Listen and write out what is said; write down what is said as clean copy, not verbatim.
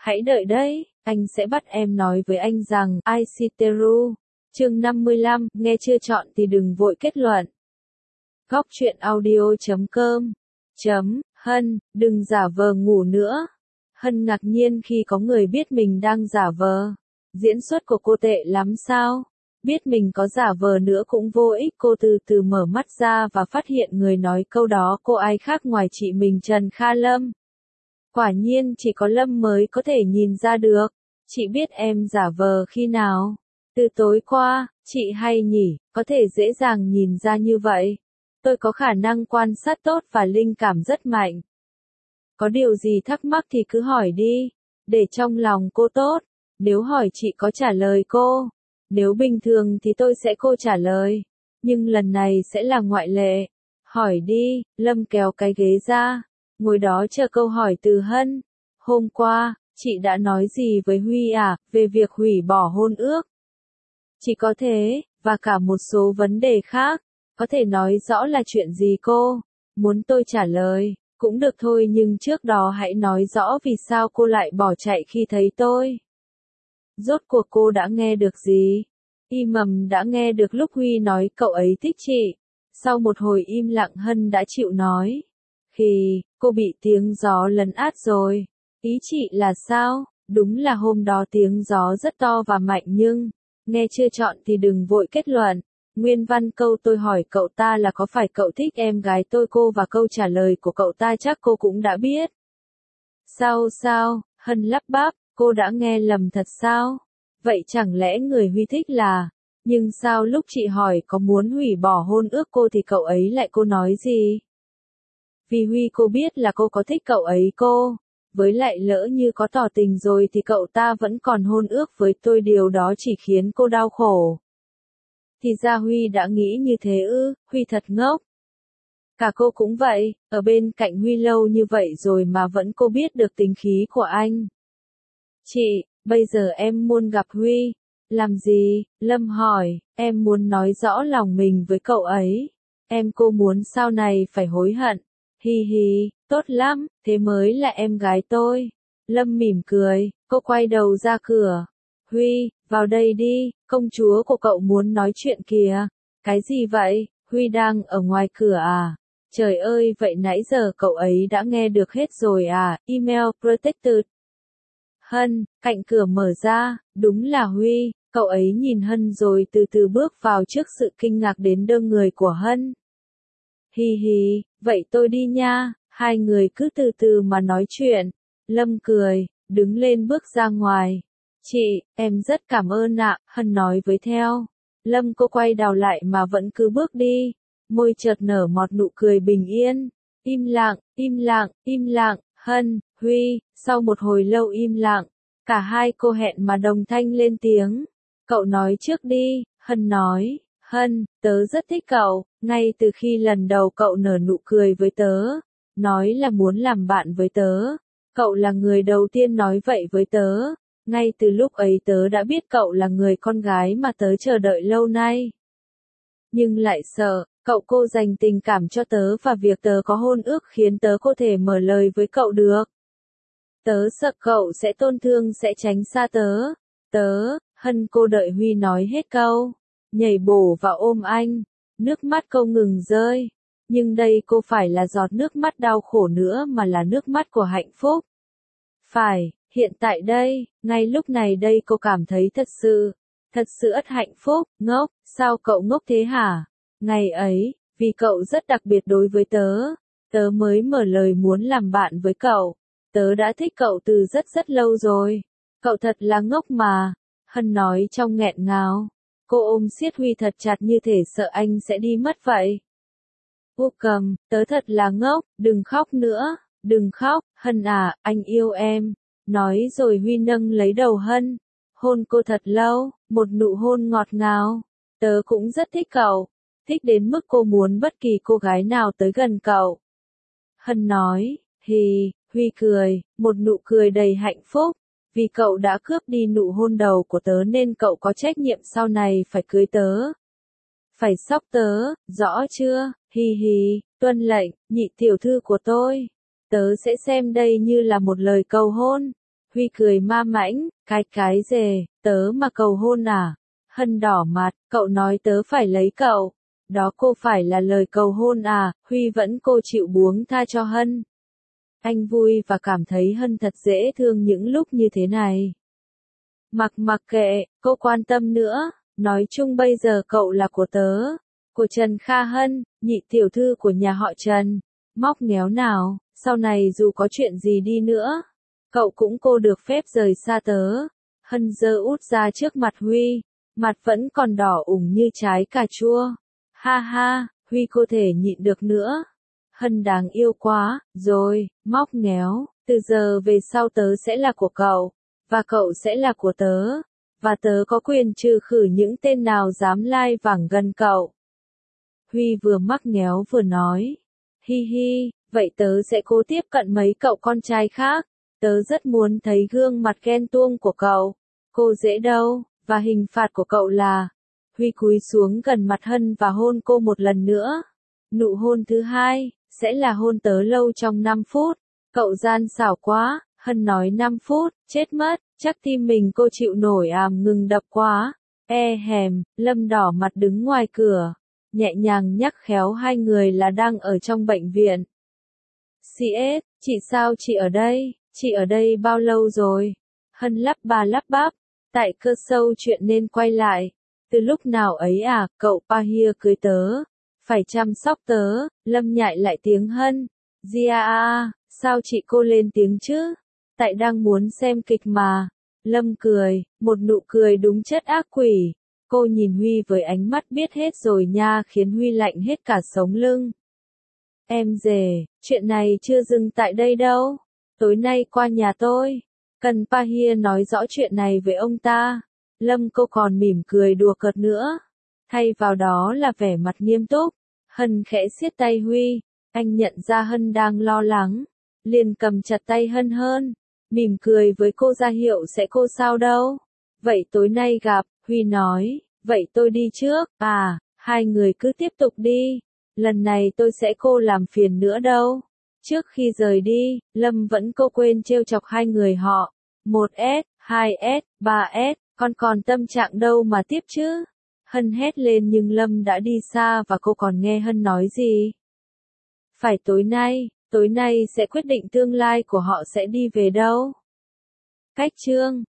Hãy đợi đấy, anh sẽ bắt em nói với anh rằng, I see Teru. Chương 55, nghe chưa chọn thì đừng vội kết luận. Góc truyện audio.com Hân, đừng giả vờ ngủ nữa. Hân ngạc nhiên khi có người biết mình đang giả vờ. Diễn xuất của cô tệ lắm sao? Biết mình có giả vờ nữa cũng vô ích. Cô từ từ mở mắt ra và phát hiện người nói câu đó cô ai khác ngoài chị mình Trần Kha Lâm. Quả nhiên chỉ có Lâm mới có thể nhìn ra được. Chị biết em giả vờ khi nào? Từ tối qua, chị hay nhỉ, có thể dễ dàng nhìn ra như vậy. Tôi có khả năng quan sát tốt và linh cảm rất mạnh. Có điều gì thắc mắc thì cứ hỏi đi, để trong lòng cô tốt. Nếu hỏi chị có trả lời cô. Nếu bình thường thì tôi sẽ cô trả lời. Nhưng lần này sẽ là ngoại lệ. Hỏi đi, Lâm kéo cái ghế ra. Ngồi đó chờ câu hỏi từ Hân. Hôm qua, chị đã nói gì với Huy à, về việc hủy bỏ hôn ước? Chỉ có thế, và cả một số vấn đề khác. Có thể nói rõ là chuyện gì cô? Muốn tôi trả lời, cũng được thôi nhưng trước đó hãy nói rõ vì sao cô lại bỏ chạy khi thấy tôi. Rốt cuộc cô đã nghe được gì? Mầm đã nghe được lúc Huy nói cậu ấy thích chị. Sau một hồi im lặng Hân đã chịu nói. Khi, cô bị tiếng gió lấn át rồi. Ý chị là sao? Đúng là hôm đó tiếng gió rất to và mạnh nhưng, nghe chưa chọn thì đừng vội kết luận. Nguyên văn câu tôi hỏi cậu ta là có phải cậu thích em gái tôi cô và câu trả lời của cậu ta chắc cô cũng đã biết. Sao, Hân lắp bắp, cô đã nghe lầm thật sao? Vậy chẳng lẽ người Huy thích là... Nhưng sao lúc chị hỏi có muốn hủy bỏ hôn ước cô thì cậu ấy lại cô nói gì? Vì Huy cô biết là cô có thích cậu ấy cô. Với lại lỡ như có tỏ tình rồi thì cậu ta vẫn còn hôn ước với tôi điều đó chỉ khiến cô đau khổ. Thì ra Huy đã nghĩ như thế ư, Huy thật ngốc. Cả cô cũng vậy, ở bên cạnh Huy lâu như vậy rồi mà vẫn cô biết được tính khí của anh. Chị, bây giờ em muốn gặp Huy. Làm gì? Lâm hỏi, em muốn nói rõ lòng mình với cậu ấy. Cô muốn sau này phải hối hận. Hi, tốt lắm, thế mới là em gái tôi. Lâm mỉm cười, cô quay đầu ra cửa. Huy, vào đây đi, công chúa của cậu muốn nói chuyện kìa. Cái gì vậy? Huy đang ở ngoài cửa à? Trời ơi, vậy nãy giờ cậu ấy đã nghe được hết rồi à? Email protected. Hân, cạnh cửa mở ra, đúng là Huy. Cậu ấy nhìn Hân rồi từ từ bước vào trước sự kinh ngạc đến đơ người của Hân. Hi, vậy tôi đi nha, hai người cứ từ từ mà nói chuyện. Lâm cười, đứng lên bước ra ngoài. Chị, em rất cảm ơn ạ, Hân nói với theo. Lâm cô quay đầu lại mà vẫn cứ bước đi. Môi chợt nở một nụ cười bình yên. Im lặng, Hân, Huy, sau một hồi lâu im lặng. Cả hai cô hẹn mà đồng thanh lên tiếng. Cậu nói trước đi, Hân nói. Hân, tớ rất thích cậu, ngay từ khi lần đầu cậu nở nụ cười với tớ. Nói là muốn làm bạn với tớ. Cậu là người đầu tiên nói vậy với tớ. Ngay từ lúc ấy tớ đã biết cậu là người con gái mà tớ chờ đợi lâu nay. Nhưng lại sợ, cậu cô dành tình cảm cho tớ và việc tớ có hôn ước khiến tớ có thể mở lời với cậu được. Tớ sợ cậu sẽ tổn thương sẽ tránh xa tớ. Hân cô đợi Huy nói hết câu. Nhảy bổ vào ôm anh. Nước mắt cô ngừng rơi. Nhưng đây cô phải là giọt nước mắt đau khổ nữa mà là nước mắt của hạnh phúc. Phải, hiện tại đây, ngay lúc này đây cô cảm thấy thật sự ất hạnh phúc. Ngốc, sao cậu ngốc thế hả? Ngày ấy, vì cậu rất đặc biệt đối với tớ mới mở lời muốn làm bạn với cậu. Tớ đã thích cậu từ rất lâu rồi. Cậu thật là ngốc mà. Hân nói trong nghẹn ngào. Cô ôm siết Huy thật chặt như thể sợ anh sẽ đi mất vậy. Cầm, tớ thật là ngốc, đừng khóc nữa, đừng khóc, Hân à, anh yêu em. Nói rồi Huy nâng lấy đầu Hân. Hôn cô thật lâu, một nụ hôn ngọt ngào. Tớ cũng rất thích cậu. Thích đến mức cô muốn bất kỳ cô gái nào tới gần cậu. Hân nói, Huy cười, một nụ cười đầy hạnh phúc. Vì cậu đã cướp đi nụ hôn đầu của tớ nên cậu có trách nhiệm sau này phải cưới tớ. Phải sóc tớ, rõ chưa? Hi, tuân lệnh, nhị tiểu thư của tôi. Tớ sẽ xem đây như là một lời cầu hôn. Huy cười ma mãnh, cái dề, tớ mà cầu hôn à? Hân đỏ mặt, cậu nói tớ phải lấy cậu. Đó cô phải là lời cầu hôn à? Huy vẫn cô chịu buông tha cho Hân. Anh vui và cảm thấy Hân thật dễ thương những lúc như thế này. Mặc kệ, cô quan tâm nữa, nói chung bây giờ cậu là của tớ, của Trần Kha Hân, nhị tiểu thư của nhà họ Trần. Móc méo nào, sau này dù có chuyện gì đi nữa, cậu cũng cô được phép rời xa tớ. Hân giơ út ra trước mặt Huy, mặt vẫn còn đỏ ửng như trái cà chua. Ha ha, Huy cô thể nhịn được nữa. Hân đáng yêu quá, rồi, móc méo, từ giờ về sau tớ sẽ là của cậu, và cậu sẽ là của tớ, và tớ có quyền trừ khử những tên nào dám lai vảng gần cậu. Huy vừa mắc méo vừa nói, hi hi, vậy tớ sẽ cố tiếp cận mấy cậu con trai khác, tớ rất muốn thấy gương mặt ghen tuông của cậu. Cô dễ đâu, và hình phạt của cậu là, Huy cúi xuống gần mặt Hân và hôn cô một lần nữa. Nụ hôn thứ hai, sẽ là hôn tớ lâu trong 5 phút. Cậu gian xảo quá, Hân nói 5 phút, chết mất, chắc tim mình cô chịu nổi ngừng đập quá. Hèm, Lâm đỏ mặt đứng ngoài cửa, nhẹ nhàng nhắc khéo hai người là đang ở trong bệnh viện. CS, chị sao chị ở đây? Chị ở đây bao lâu rồi? Hân lắp bắp, tại cơ sâu chuyện nên quay lại. Từ lúc nào ấy cậu Pahir cưới tớ, phải chăm sóc tớ. Lâm nhại lại tiếng Hân. Gia sao chị cô lên tiếng chứ? Tại đang muốn xem kịch mà. Lâm cười, một nụ cười đúng chất ác quỷ. Cô nhìn Huy với ánh mắt biết hết rồi nha, khiến Huy lạnh hết cả sống lưng. Em dề, chuyện này chưa dừng tại đây đâu. Tối nay qua nhà tôi. Cần Pahir nói rõ chuyện này với ông ta. Lâm cô còn mỉm cười đùa cợt nữa. Thay vào đó là vẻ mặt nghiêm túc. Hân khẽ siết tay Huy. Anh nhận ra Hân đang lo lắng. Liền cầm chặt tay Hân hơn. Mỉm cười với cô ra hiệu sẽ cô sao đâu. Vậy tối nay gặp, Huy nói. Vậy tôi đi trước. Hai người cứ tiếp tục đi. Lần này tôi sẽ cô làm phiền nữa đâu. Trước khi rời đi, Lâm vẫn cô quên trêu chọc hai người họ. 1S, 2S, 3S, còn tâm trạng đâu mà tiếp chứ. Hân hét lên nhưng Lâm đã đi xa và cô còn nghe Hân nói gì. Phải tối nay sẽ quyết định tương lai của họ sẽ đi về đâu. Cách chương